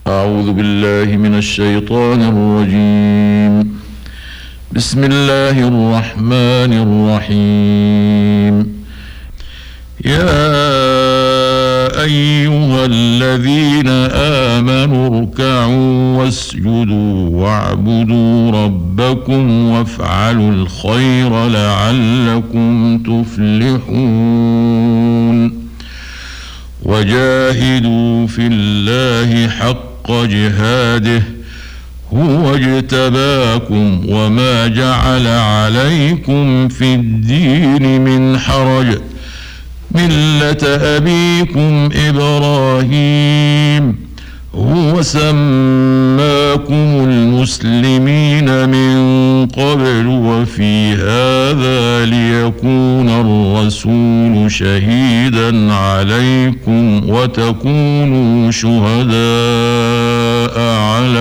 أعوذ بالله من الشيطان الرجيم. بسم الله الرحمن الرحيم. يا أيها الذين آمنوا اركعوا واسجدوا واعبدوا ربكم وافعلوا الخير لعلكم تفلحون. وجاهدوا في الله حق جهاده هو اجتباكم وما جعل عليكم في الدين من حرج ملة أبيكم إبراهيم هو سماكم المسلمين من قبل وفي هذا ليكون الرسول شهيدا عليكم وتكونوا شهداء على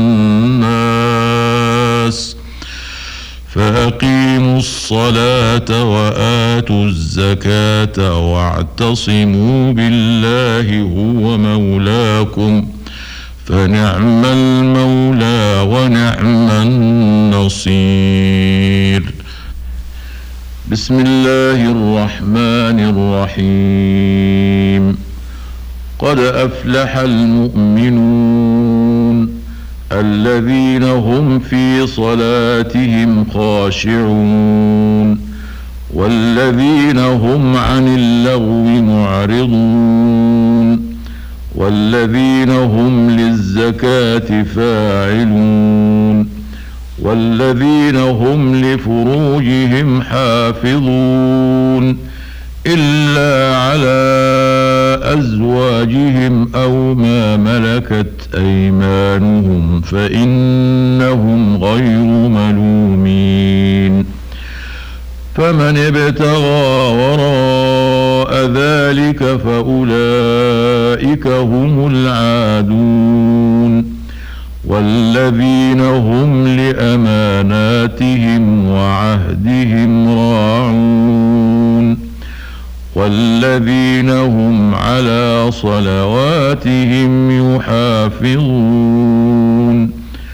الناس فأقيموا الصلاة وآتوا الزكاة واعتصموا بالله هو مولاكم فنعم المولى ونعم النصير. بسم الله الرحمن الرحيم. قد أفلح المؤمنون الذين هم في صلاتهم خاشعون والذين هم عن اللغو معرضون والذين هم للزكاة فاعلون والذين هم لفروجهم حافظون إلا على أزواجهم أو ما ملكت أيمانهم فإنهم غير ملومين. فمن ابتغى وراء ذلك فأولئك هم العادون والذين هم لأماناتهم وعهدهم راعون والذين هم على صلواتهم يحافظون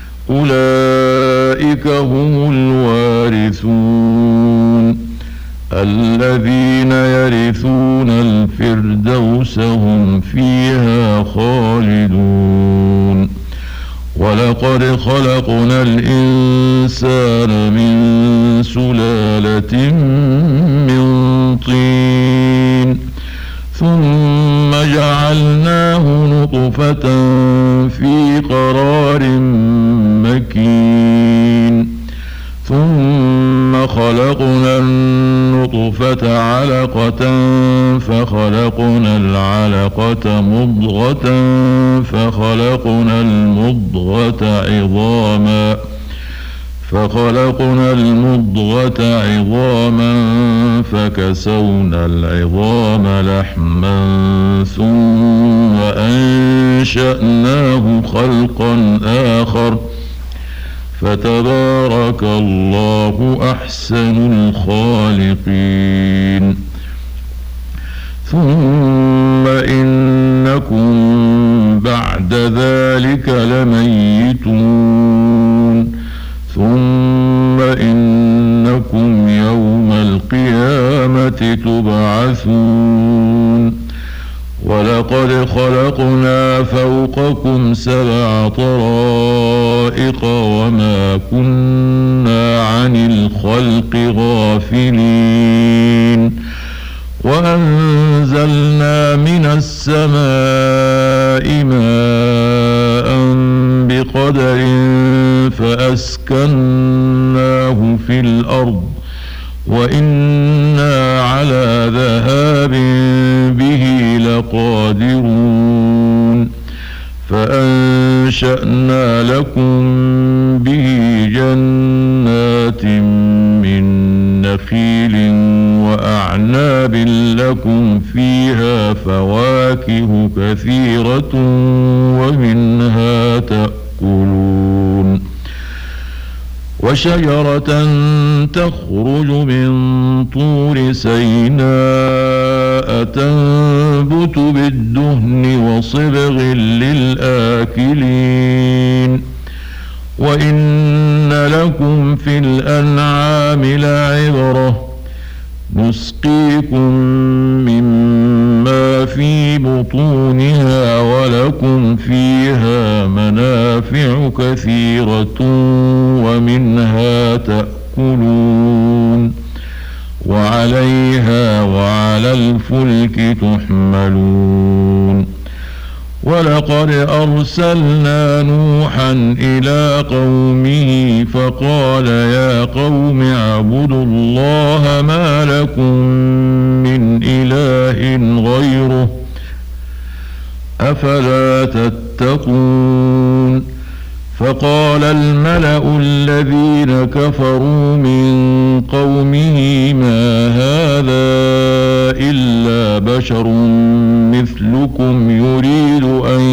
أولئك هم الوارثون الذين يرثون الفردوس هم فيها خالدون. ولقد خلقنا الإنسان من سلالة من طين ثم جعلناه نطفة في قرار مكين ثم خلقنا النطفة علقة فخلقنا العلقة مضغة فخلقنا المضغة عظاما فكسونا العظام لحما ثم أنشأناه خلقا آخر فتبارك الله أحسن الخالقين. ثم إنكم بعد ذلك لميتون ثم إنكم يوم القيامة تبعثون. ولقد خلقنا فوقكم 7 طرائق وما كنا عن الخلق غافلين وأنزلنا من السماء ماء بقدر فأسكناه في الأرض وإنا على ذهاب به لقادرون فأنشأنا لكم به جنات من نخيل وأعناب لكم فيها فواكه كثيرة ومنها تأكلون وشجرة تخرج من طور سيناء تنبت بالدهن وصبغ للآكلين وإن لكم في الأنعام لعبرة نسقيكم مما في بطونها ولكم فيها منافع كثيرة ومنها تأكلون وعليها وعلى الفلك تحملون ولقد أرسلنا نوحا إلى قومه فقال يا قوم اعبدوا الله ما لكم من إله غيره أفلا تتقون فقال الملأ الذين كفروا من قومه ما هذا إلا بشر مثلكم يريد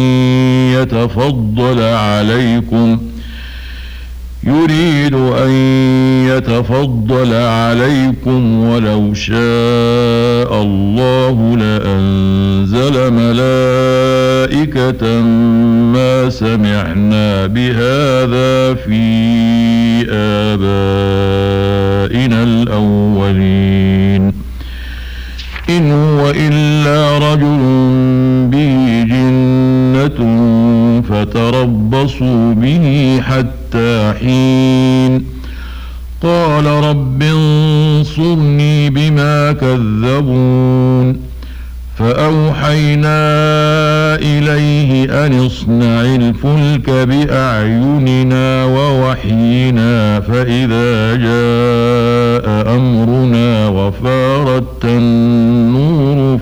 أن يتفضل عليكم ولو شاء الله لأنزل ملائكة ما سمعنا بهذا في آبائنا الأولين إن هو إلا رجل به جنة فتربصوا به حتى حين قال رب انصرني بما كذبون فأوحينا إليه أن اصنع الفلك بأعيننا ووحينا فإذا جاء أمرنا وفارت النور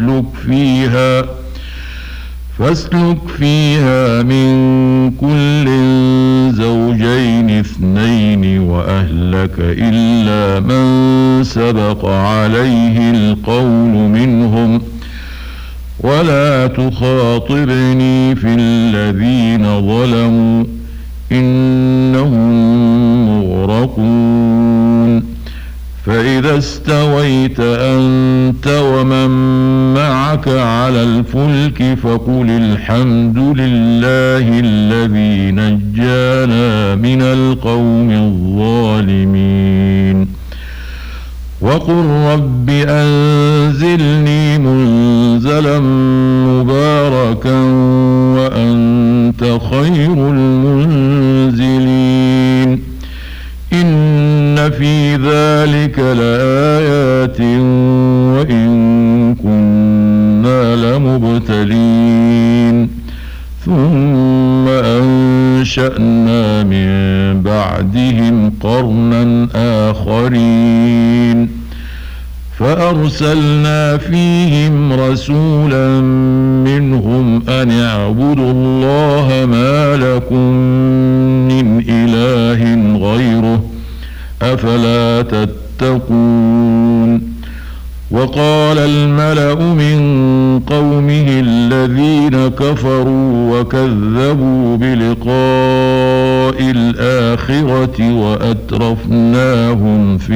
فاسلك فيها من كل زوجين اثنين وأهلك إلا من سبق عليه القول منهم ولا تخاطبني في الذين ظلموا إنهم مغرقون فإذا استويت أنت ومن معك على الفلك فقل الحمد لله الذي نجانا من القوم الظالمين وقل رب أنزلني منزلا مباركا وأنت خير المنزلين إن في ذلك لآيات وإن كنا لمبتلين ثم أنشأنا من بعدهم قرنا آخرين فأرسلنا فيهم رسولا منهم أن اعبدوا الله ما لكم من إله غيره أفلا تتقون وقال الملأ من قومه الذين كفروا وكذبوا بلقاء الآخرة وأترفناهم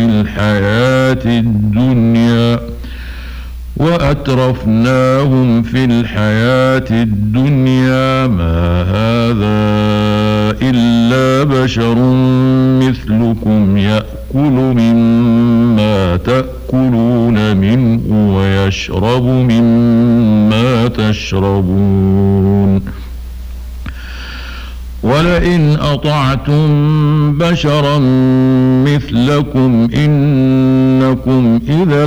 في الحياة الدنيا ما هذا إلا بشر مثلكم يأكل مما تأكلون منه ويشرب مما تشربون ولئن أطعتم بشرا مثلكم إنكم إذا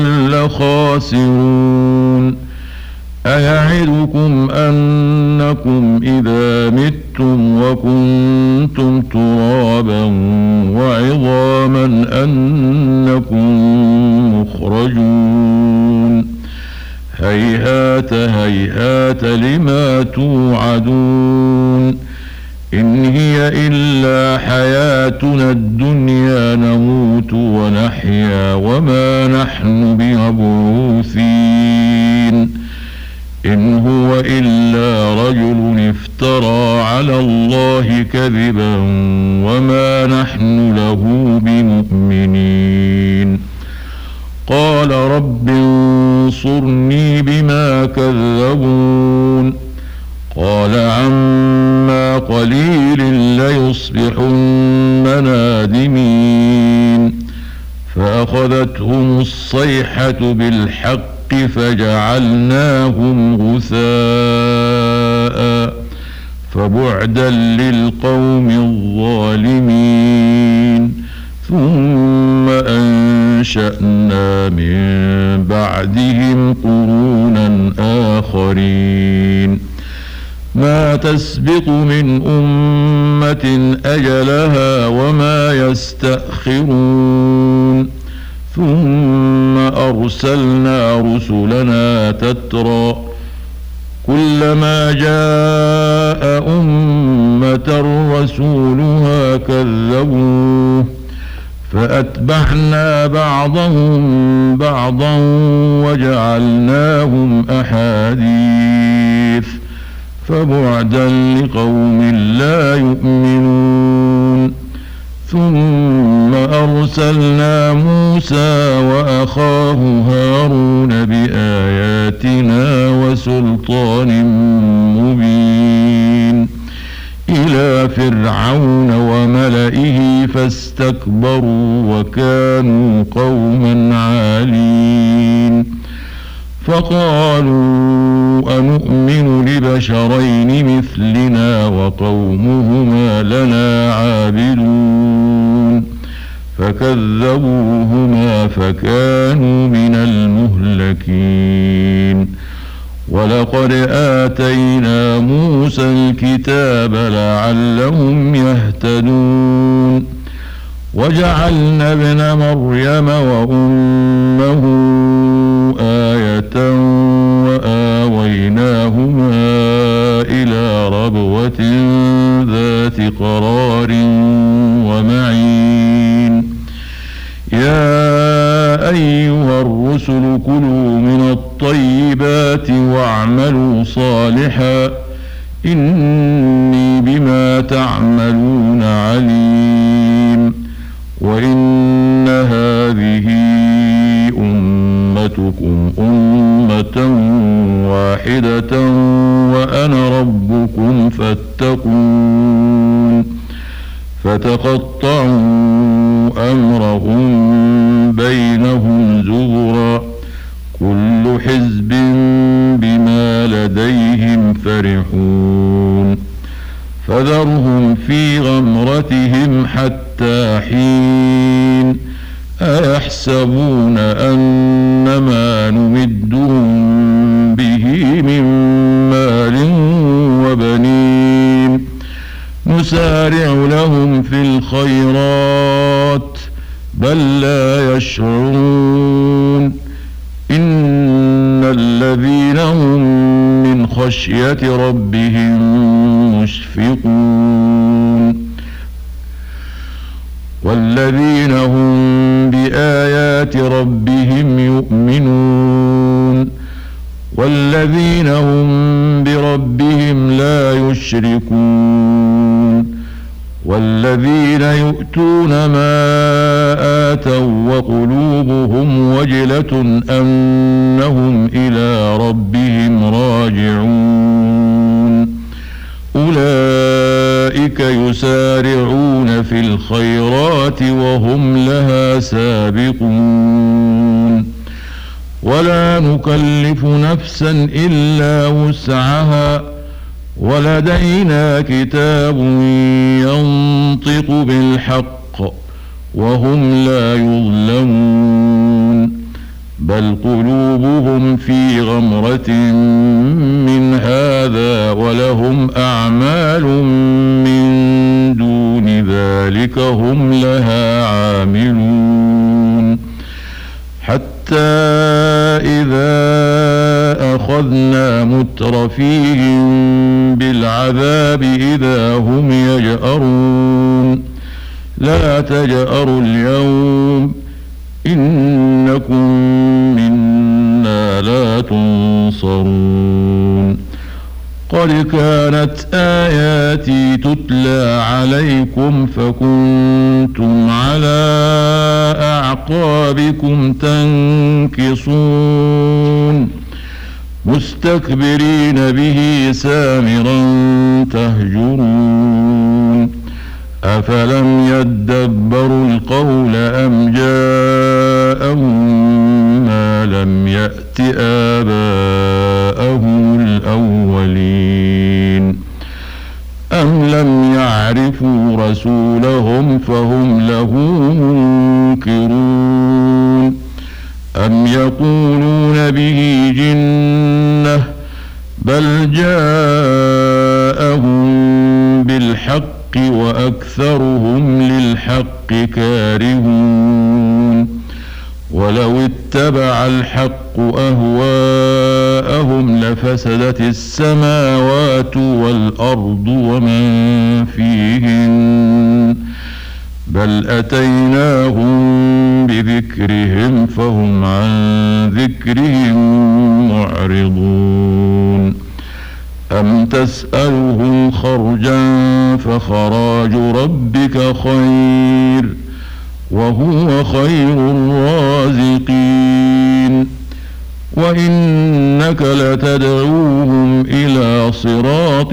لخاسرون أيعدكم أنكم إذا متم وكنتم ترابا وعظاما أنكم مخرجون هيهات هيهات لما توعدون إن هي إلا حياتنا الدنيا نموت ونحيا وما نحن بمبعوثين إن هو إلا رجل افترى على الله كذبا وما نحن له بمؤمنين. قال رب انصرني بما كذبون. قال عما قليل ليصبحن نادمين. فأخذتهم الصيحة بالحق فجعلناهم غثاء فبعدا للقوم الظالمين. ثم أنشأنا من بعدهم قرونا آخرين ما تسبق من أمة أجلها وما يستأخرون. ثم أرسلنا رسلنا تترى كلما جاء أمة رسولها كذبوه فأتبعنا بعضهم بعضا وجعلناهم أحاديث فبعدا لقوم لا يؤمنون. ثم أرسلنا موسى وأخاه هارون بآياتنا وسلطان مبين إلى فرعون وملئه فاستكبروا وكانوا قوما عالين. فقالوا أنؤمن لبشرين مثلنا وقومهما لنا عابدون. فكذبوهما فكانوا من المهلكين. ولقد آتينا موسى الكتاب لعلهم يهتدون. وجعلنا ابن مريم وأمه آية وآويناهما إلى ربوة ذات قرار ومعين. يا أيها الرسل كلوا من الطيبات واعملوا صالحا إني بما تعملون عليم. وإن هذه أمتكم أمة واحدة وأنا ربكم فاتقون. فتقطعوا أمرهم بينهم زبرا كل حزب بما لديهم فرحون. فذرهم في غمرتهم حتى حين. أيحسبون أن ما نمدهم به من مال وبنين نسارع لهم في الخيرات بل لا يشعرون. إن الذين هم من خشية ربهم مشفقون. والذين هم بآيات ربهم يؤمنون. والذين هم بربهم لا يشركون. والذين يؤتون ما آتوا وقلوبهم وجلة أنهم إلى ربهم راجعون أولئك يسارعون في الخيرات وهم لها سابقون. ولا نكلف نفسا إلا وسعها ولدينا كتاب ينطق بالحق وهم لا يظلمون. بل قلوبهم في غمرة من هذا ولهم أعمال من دون ذلك هم لها عاملون. حتى إذا أخذنا مترفيهم بالعذاب إذا هم يجأرون. لا تجأروا اليوم إنكم منا لا تنصرون. قد كانت آياتي تتلى عليكم فكنتم على أعقابكم تنكصون مستكبرين به سامرا تهجرون أفلم يدبروا القول أم جاءهم ما لم يأت آباءهم الأولين أم لم يعرفوا رسولهم فهم له منكرون أم يقولون به جنة بل جاءهم بالحق وأكثرهم للحق كارهون ولو اتبع الحق أهواءهم لفسدت السماوات والأرض ومن فيهن بل أتيناهم بذكرهم فهم عن ذكرهم معرضون أم تسألهم خرجا فخراج ربك خير وهو خير الرازقين وإنك لتدعوهم إلى صراط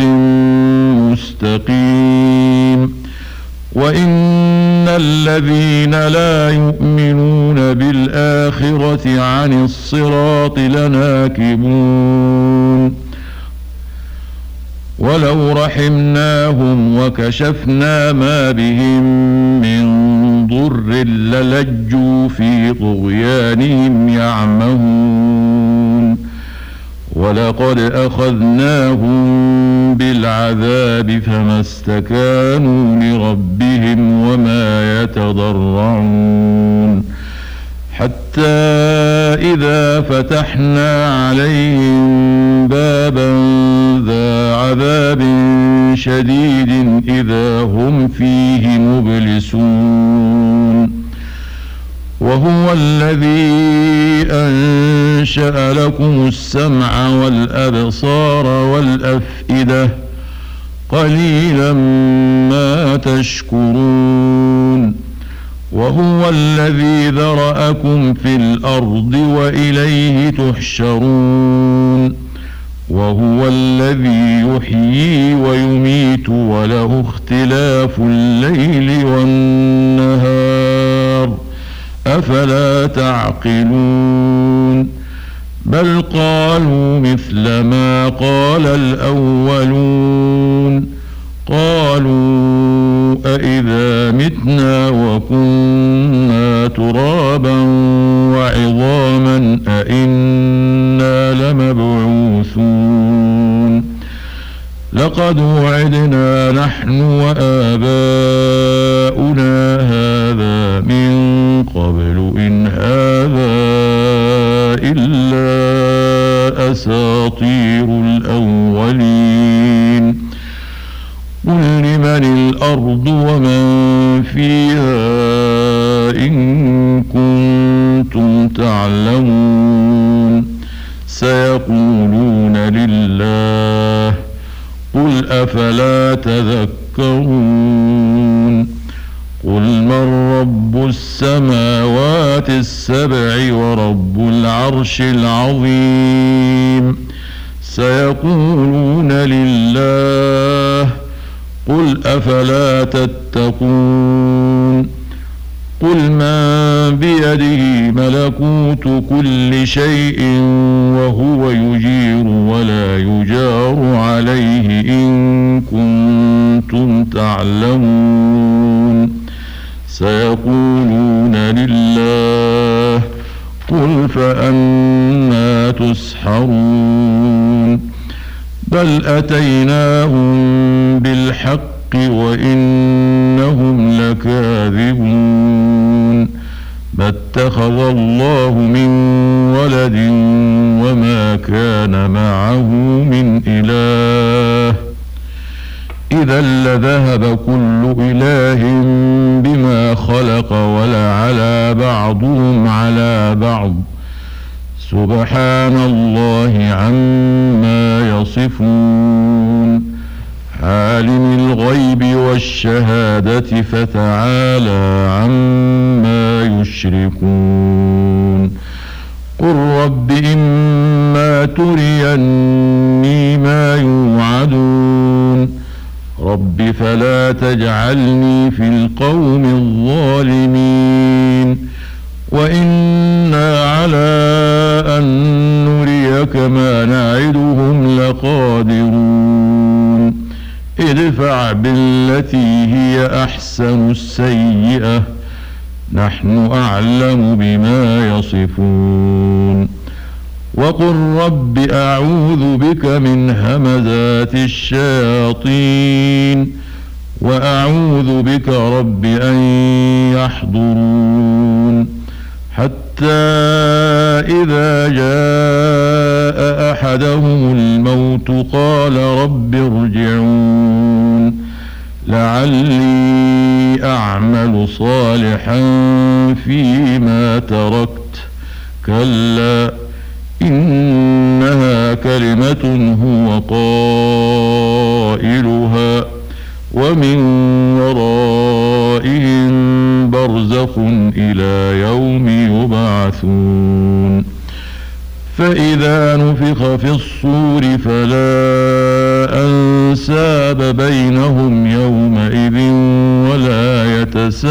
مستقيم وإن الذين لا يؤمنون بالآخرة عن الصراط لناكبون ولو رحمناهم وكشفنا ما بهم من ضر للجوا في طغيانهم يعمهون ولقد أخذناهم بالعذاب فما استكانوا لربهم وما يتضرعون حتى إذا فتحنا عليهم بابا ذا عذاب شديد إذا هم فيه مبلسون وهو الذي أنشأ لكم السمع والأبصار والأفئدة قليلا ما تشكرون وهو الذي ذرأكم في الأرض وإليه تحشرون وهو الذي يحيي ويميت وله اختلاف الليل والنهار أفلا تعقلون بل قالوا مثل ما قال الأولون قالوا أإذا متنا وكنا ترابا وعظاما أإنا لمبعوثون لقد وعدنا نحن وآباؤنا هذا من قبل إن هذا إلا أساطير الأولين قل لمن الأرض ومن فيها إن كنتم تعلمون سيقولون لله قل أفلا تذكرون قل من رب السماوات السبع ورب العرش العظيم سيقولون لله قل أفلا تتقون قل من بيده ملكوت كل شيء وهو يجير ولا يجار عليه إن كنتم تعلمون سيقولون لله قل فأنى تسحرون بل أتيناهم بالحق وإنهم لكاذبون ما اتخذ الله من ولد وما كان معه من إله إذا لذهب كل إله بما خلق ولعلى بعضهم على بعض سبحان الله عما يصفون. عالم الغيب والشهادة فتعالى عما يشركون. قل رب إما تريني ما يوعدون رب فلا تجعلني في القوم الظالمين وإنا على أن نريك ما نعدهم لقادرون. ادفع بالتي هي أحسن السيئة نحن أعلم بما يصفون. وقل رب أعوذ بك من همزات الشياطين وأعوذ بك رب أن يحضرون. حتى إذا جاء أحدهم الموت قال رب ارجعون لعلي أعمل صالحا فيما تركت كلا إنها كلمة هو قائلها ومن ورائهم برزخ إلى يوم يبعثون. فإذا نفخ في الصور فلا أنساب بينهم يومئذ ولا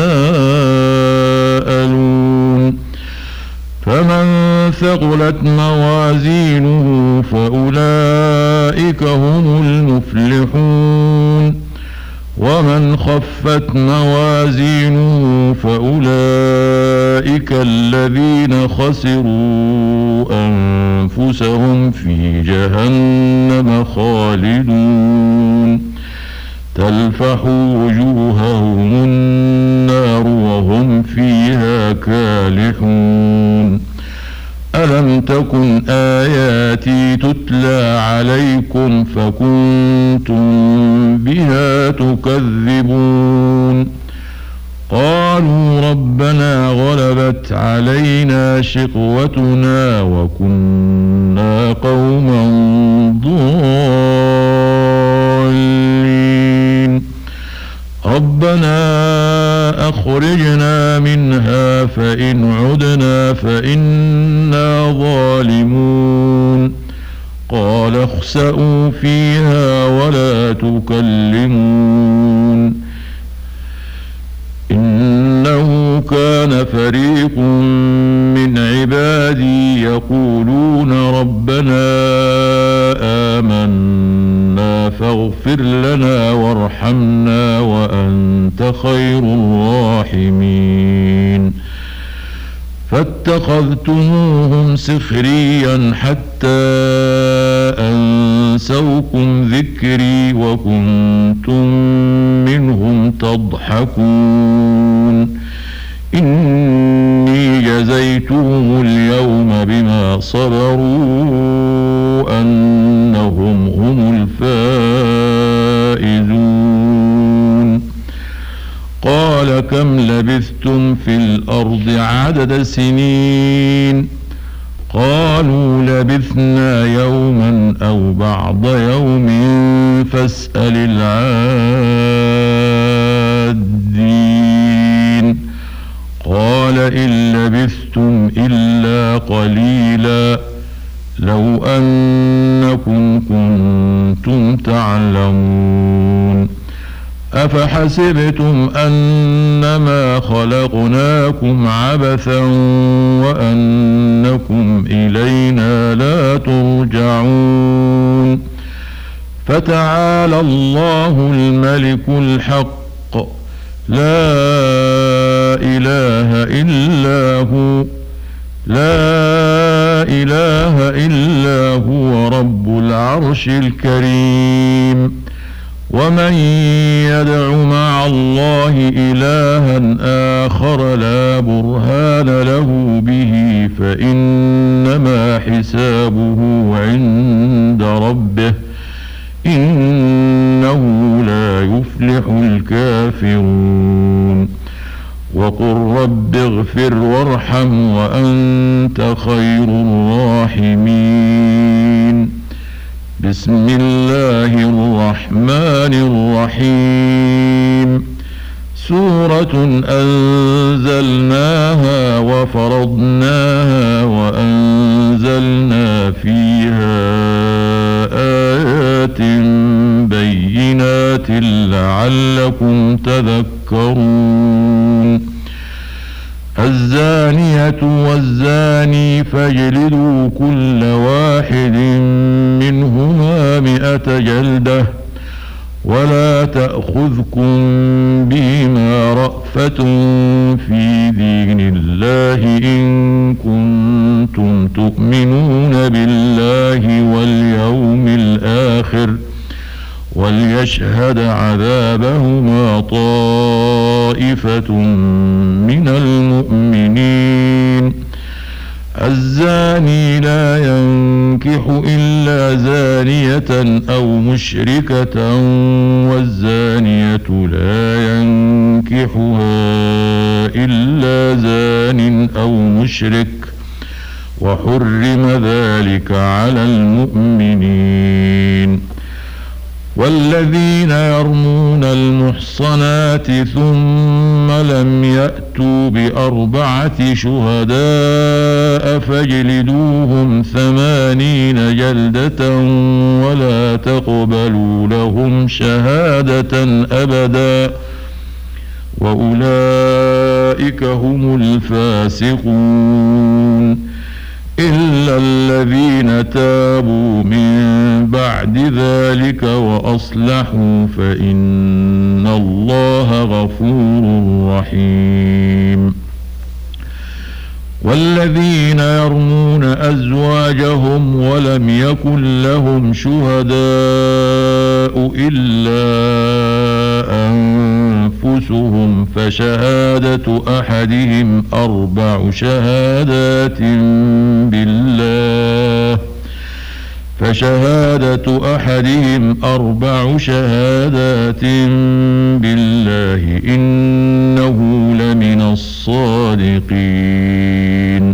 يتساءلون. فمن ثقلت موازينه فأولئك هم المفلحون ومن خفت موازينه فأولئك الذين خسروا أنفسهم في جهنم خالدون. تلفح وجوههم النار وهم فيها كالحون. ألم تكن آياتي تتلى عليكم فكنتم بها تكذبون. قالوا ربنا غلبت علينا شقوتنا وكنا قوما ضالين ربنا أخرجنا منها فإن عدنا فإنا ظالمون. قال اخسئوا فيها ولا تكلمون إنه كان فريق من عبادي يقولون ربنا آمنا فاغفر لنا وارحمنا وأنت خير الراحمين. فاتخذتموهم سخريا حتى أنسوكم ذكري وكنتم منهم تضحكون. إني جزيتهم اليوم بما صبروا أنهم هم الفائزون. قال كم لبثتم في الأرض عدد سنين قالوا لبثنا يوما أو بعض يوم فاسأل العادين. قال إن لبثتم إلا قليلا لو أنكم كنتم تعلمون. أفحسبتم أنما خلقناكم عبثا وأنكم إلينا لا ترجعون. فتعالى الله الملك الحق لا إله إلا هو رب العرش الكريم. ومن يدع مع الله إلها آخر لا برهان له به فإنما حسابه عند ربه إنه لا يفلح الكافرون. وقل رب اغفر وارحم وأنت خير الراحمين. بسم الله الرحمن الرحيم. سورة أنزلناها وفرضناها وأنزلنا فيها آيات بينات لعلكم تذكرون. الزانية والزاني فاجلدوا كل واحد منهما 100 جلدة ولا تأخذكم بهما رأفة في دين الله إن كنتم تؤمنون بالله واليوم الآخر وليشهد عذابهما طائفة من المؤمنين. الزاني لا ينكح إلا زانية أو مشركة والزانية لا ينكحها إلا زان أو مشرك وحرم ذلك على المؤمنين. والذين يرمون المحصنات ثم لم يأتوا ب4 شهداء فاجلدوهم 80 جلدة ولا تقبلوا لهم شهادة أبدا وأولئك هم الفاسقون. إلا الذين تابوا من بعد ذلك وأصلحوا فإن الله غفور رحيم. والذين يرمون أزواجهم ولم يكن لهم شهداء إلا أنفسهم فشهادة أحدهم 4 شهادات بالله إنه لمن الصادقين.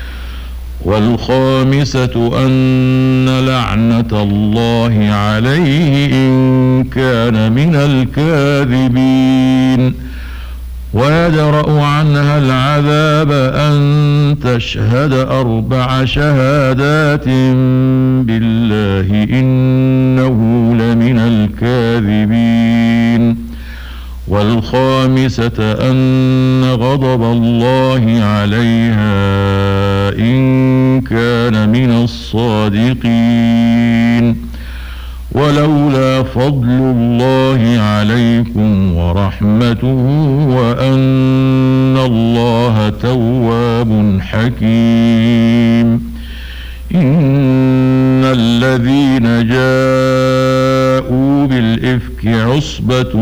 والخامسة أن لعنة الله عليه إن كان من الكاذبين. ويدرأ عنها العذاب أن تشهد 4 شهادات بالله إنه لمن الكاذبين. والخامسة أن غضب الله عليها إن كان من الصادقين. ولولا فضل الله عليكم ورحمته وأن الله تواب حكيم. إن الذين جاءوا بالإفك عصبة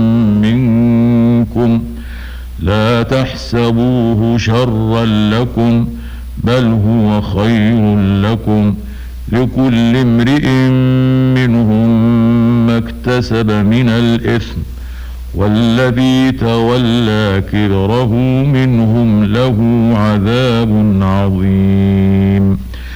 منكم لا تحسبوه شرا لكم بل هو خير لكم لكل امرئ منهم ما اكتسب من الإثم والذي تولى كبره منهم له عذاب عظيم.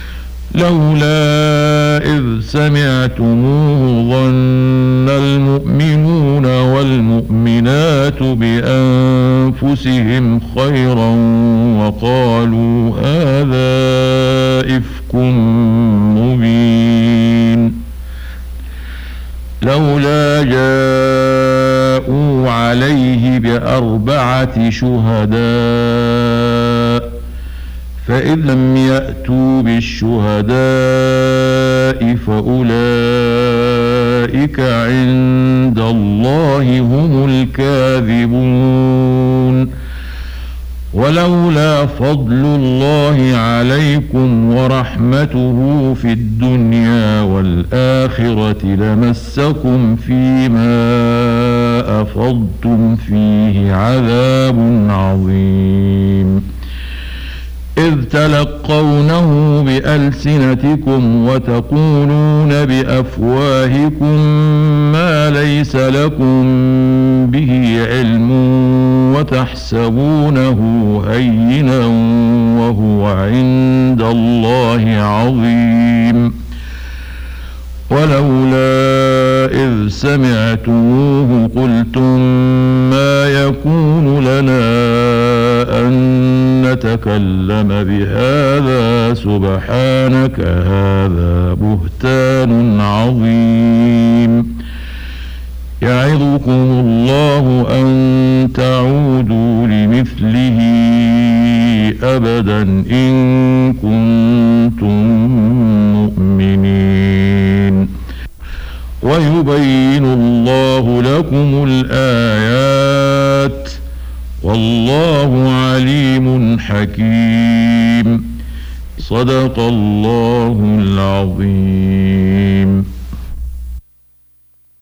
لولا إذ سمعتموه ظن المؤمنون والمؤمنات بأنفسهم خيرا وقالوا هذا إفك مبين. لولا جاءوا عليه ب4 شهداء فإذ لم يأتوا بالشهداء فأولئك عند الله هم الكاذبون. ولولا فضل الله عليكم ورحمته في الدنيا والآخرة لمسكم فيما أفضتم فيه عذاب عظيم. إذ تلقونه بألسنتكم وتقولون بأفواهكم ما ليس لكم به علم وتحسبونه هينا وهو عند الله عظيم. ولولا إذ سمعتموه قلتم ما يكون لنا أن نتكلم بهذا سبحانك هذا بهتان عظيم. يعظكم الله أن تعودوا لمثله أبدا إن كنتم مؤمنين. ويبين الله لكم الآيات والله عليم حكيم. صدق الله العظيم.